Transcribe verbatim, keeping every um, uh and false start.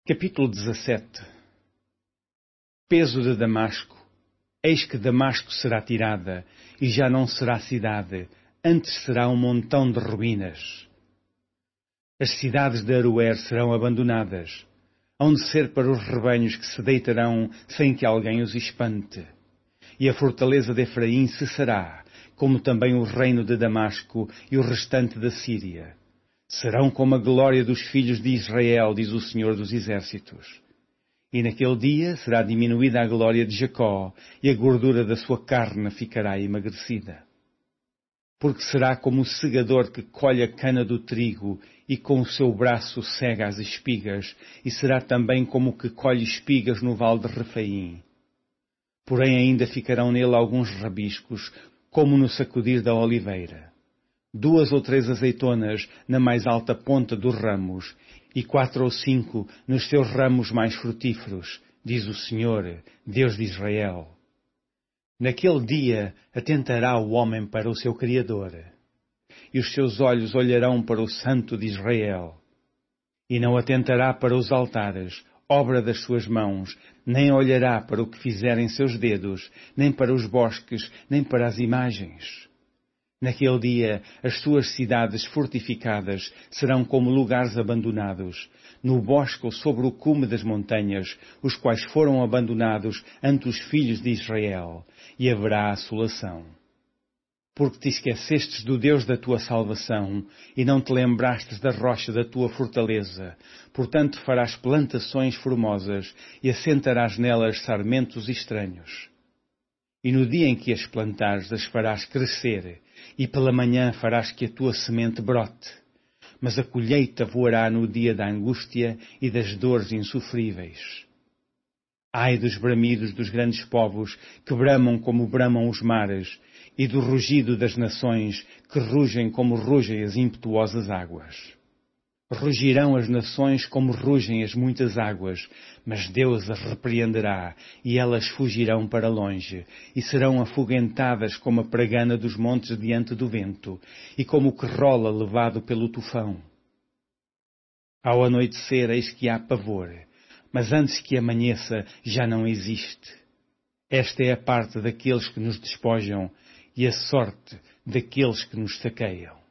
Capítulo dezassete. Peso de Damasco. Eis que Damasco será tirada, e já não será cidade, antes será um montão de ruínas. As cidades de Aroer serão abandonadas, hão de ser para os rebanhos que se deitarão sem que alguém os espante. E a fortaleza de Efraim cessará, como também o reino de Damasco e o restante da Síria. Serão como a glória dos filhos de Israel, diz o Senhor dos Exércitos. E naquele dia será diminuída a glória de Jacó, e a gordura da sua carne ficará emagrecida. Porque será como o segador que colhe a cana do trigo, e com o seu braço cega as espigas, e será também como o que colhe espigas no vale de Refaim. Porém ainda ficarão nele alguns rabiscos, como no sacudir da oliveira. Duas ou três azeitonas na mais alta ponta dos ramos, e quatro ou cinco nos seus ramos mais frutíferos, diz o Senhor, Deus de Israel. Naquele dia atentará o homem para o seu Criador, e os seus olhos olharão para o Santo de Israel. E não atentará para os altares, obra das suas mãos, nem olhará para o que fizerem seus dedos, nem para os bosques, nem para as imagens. Naquele dia, as suas cidades fortificadas serão como lugares abandonados, no bosque ou sobre o cume das montanhas, os quais foram abandonados ante os filhos de Israel, e haverá assolação. Porque te esquecestes do Deus da tua salvação, e não te lembrastes da rocha da tua fortaleza, portanto farás plantações formosas, e assentarás nelas sarmentos estranhos. E no dia em que as plantares, as farás crescer, e pela manhã farás que a tua semente brote. Mas a colheita voará no dia da angústia e das dores insofríveis. Ai dos bramidos dos grandes povos, que bramam como bramam os mares, e do rugido das nações, que rugem como rugem as impetuosas águas. Rugirão as nações como rugem as muitas águas, mas Deus as repreenderá, e elas fugirão para longe, e serão afoguentadas como a pragana dos montes diante do vento, e como o que rola levado pelo tufão. Ao anoitecer eis que há pavor, mas antes que amanheça já não existe. Esta é a parte daqueles que nos despojam, e a sorte daqueles que nos saqueiam.